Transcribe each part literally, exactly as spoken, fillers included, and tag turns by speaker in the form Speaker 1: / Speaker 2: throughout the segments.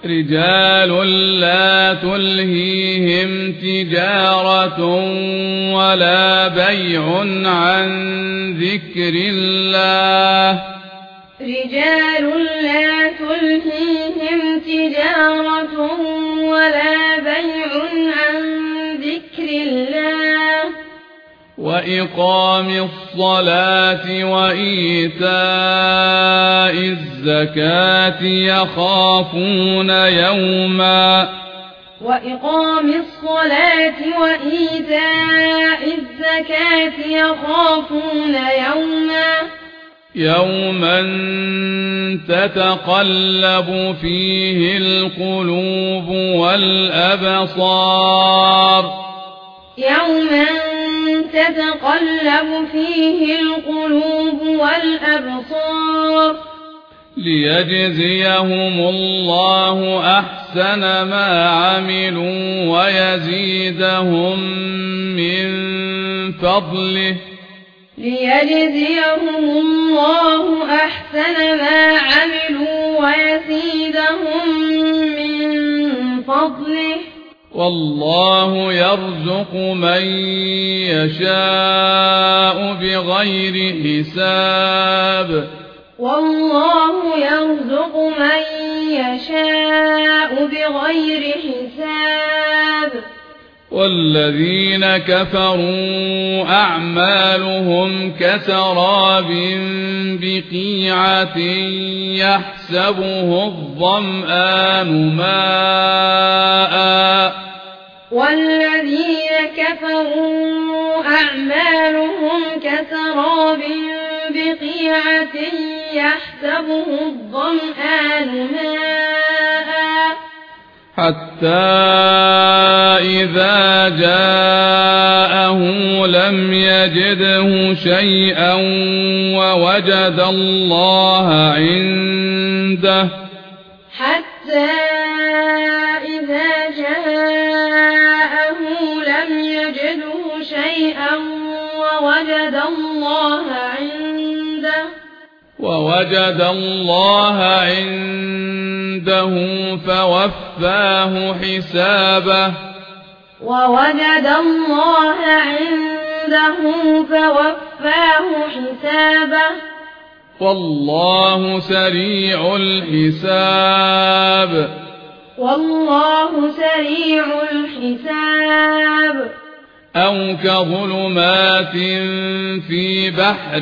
Speaker 1: رجال لا تلهيهم تجارة ولا بيع عن ذكر الله
Speaker 2: رجال لا تلهيهم تجارة ولا بيع عن ذكر الله
Speaker 1: وإقام الصلاة وإيتاء الزكاة يخافون يوما
Speaker 2: وإقام الصلاة وإيتاء الزكاة يخافون يوما
Speaker 1: يوما تتقلب فيه القلوب والأبصار
Speaker 2: يوما تتقلب فيه القلوب والأبصار
Speaker 1: ليجزيهم الله أحسن ما عملوا ويزيدهم من فضله
Speaker 2: ليجزيهم الله أحسن ما عملوا ويزيدهم من فضله
Speaker 1: والله يرزق من يشاء بغير حساب
Speaker 2: والله يرزق من يشاء بغير حساب
Speaker 1: والذين كفروا أعمالهم كسراب بقيعة يحسبه الظمآن ماء
Speaker 2: والذين كفروا أعمالهم كسراب بقيعة يحسبه الظمآن ماء
Speaker 1: حتى إذا جاءه لم يجده شيئا ووجد الله عنده
Speaker 2: حتى إذا جاءه لم يجده شيئا ووجد الله عنده
Speaker 1: ووجد الله عنده فوفاه حسابه
Speaker 2: ووجد الله عنده فوفاه حسابه
Speaker 1: والله سريع الحساب
Speaker 2: والله سريع الحساب
Speaker 1: أو كظلمات في بحر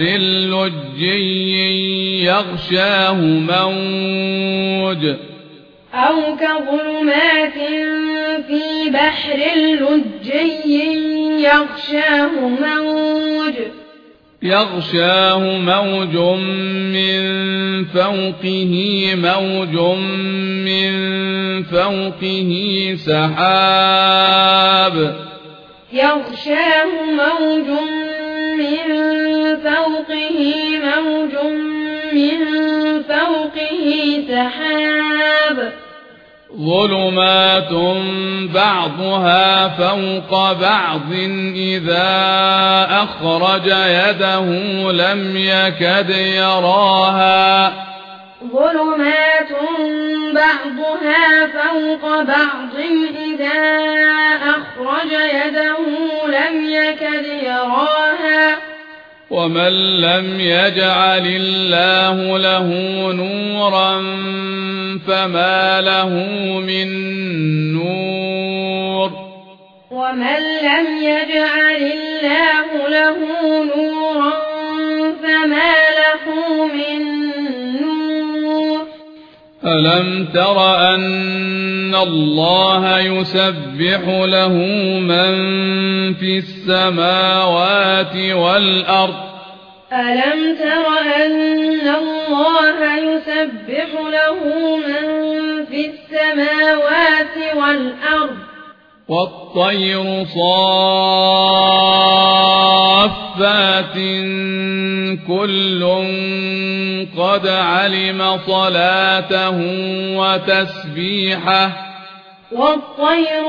Speaker 1: لجي يغشاه موج
Speaker 2: أو كظلمات في بحر لجي يغشاه موج
Speaker 1: يغشاه موج من فوقه موج من فوقه سحاب
Speaker 2: يغشاه موج من فوقه موج من فوقه سحاب
Speaker 1: ظلمات بعضها فوق بعض إذا أخرج يده لم يكد يراها
Speaker 2: ظلمات بعضها فوق بعض إذا أخرج يده لم يكد يراها
Speaker 1: ومن لم يجعل الله له نورا فما له من نور
Speaker 2: ومن لم يجعل الله له نورا فما له من نور
Speaker 1: ألم تر أن الله يسبح له من في السماوات والأرض
Speaker 2: ألم تر أن الله يسبح له من في السماوات والأرض
Speaker 1: والطير صافات كل قد علم صلاته وتسبيحه
Speaker 2: والطير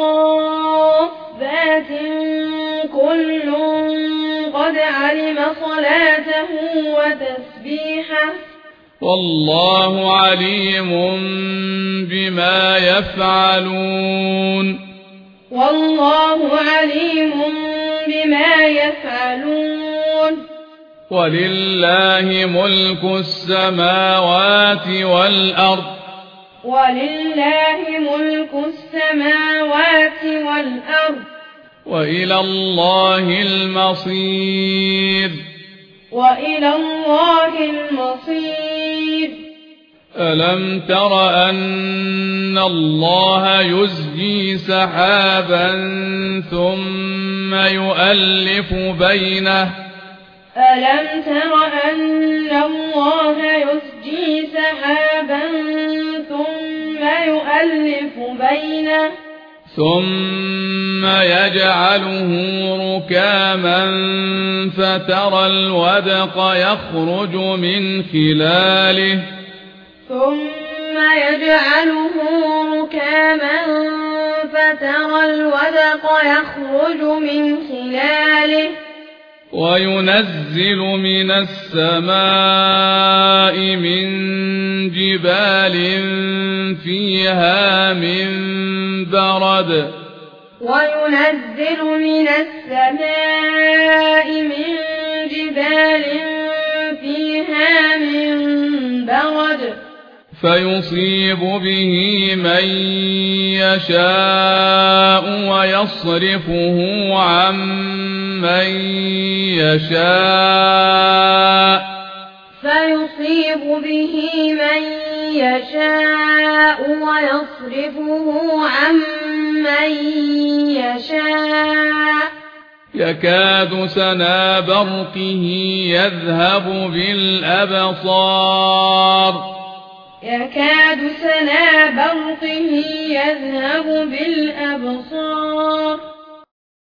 Speaker 2: صافات كل قد علم صلاته وتسبيحه
Speaker 1: والله عليم بما يفعلون
Speaker 2: والله عليم بما يفعلون
Speaker 1: ولله ملك السماوات والأرض
Speaker 2: ولله ملك السماوات والأرض
Speaker 1: وإلى الله المصير
Speaker 2: وإلى الله المصير
Speaker 1: ألم تر أن الله يزجي سحابا ثم يؤلف بينه
Speaker 2: ألم تر أن الله يزجي سحابا ثم يؤلف بينه
Speaker 1: ثم يجعله ركاما فترى الودق يخرج من خلاله
Speaker 2: ثم يجعله ركاما فترى الودق يخرج من خلاله
Speaker 1: وينزل من السماء من جبال فيها من برد
Speaker 2: وينزل من السماء من جبال فيها من برد
Speaker 1: فيصيب به من يشاء ويصرفه عن من يشاء
Speaker 2: فيصيب به من يشاء ويصرفه عن من يشاء
Speaker 1: يكاد سنا برقه يذهب بالأبصار
Speaker 2: يكاد سنا برقه يذهب بالأبصار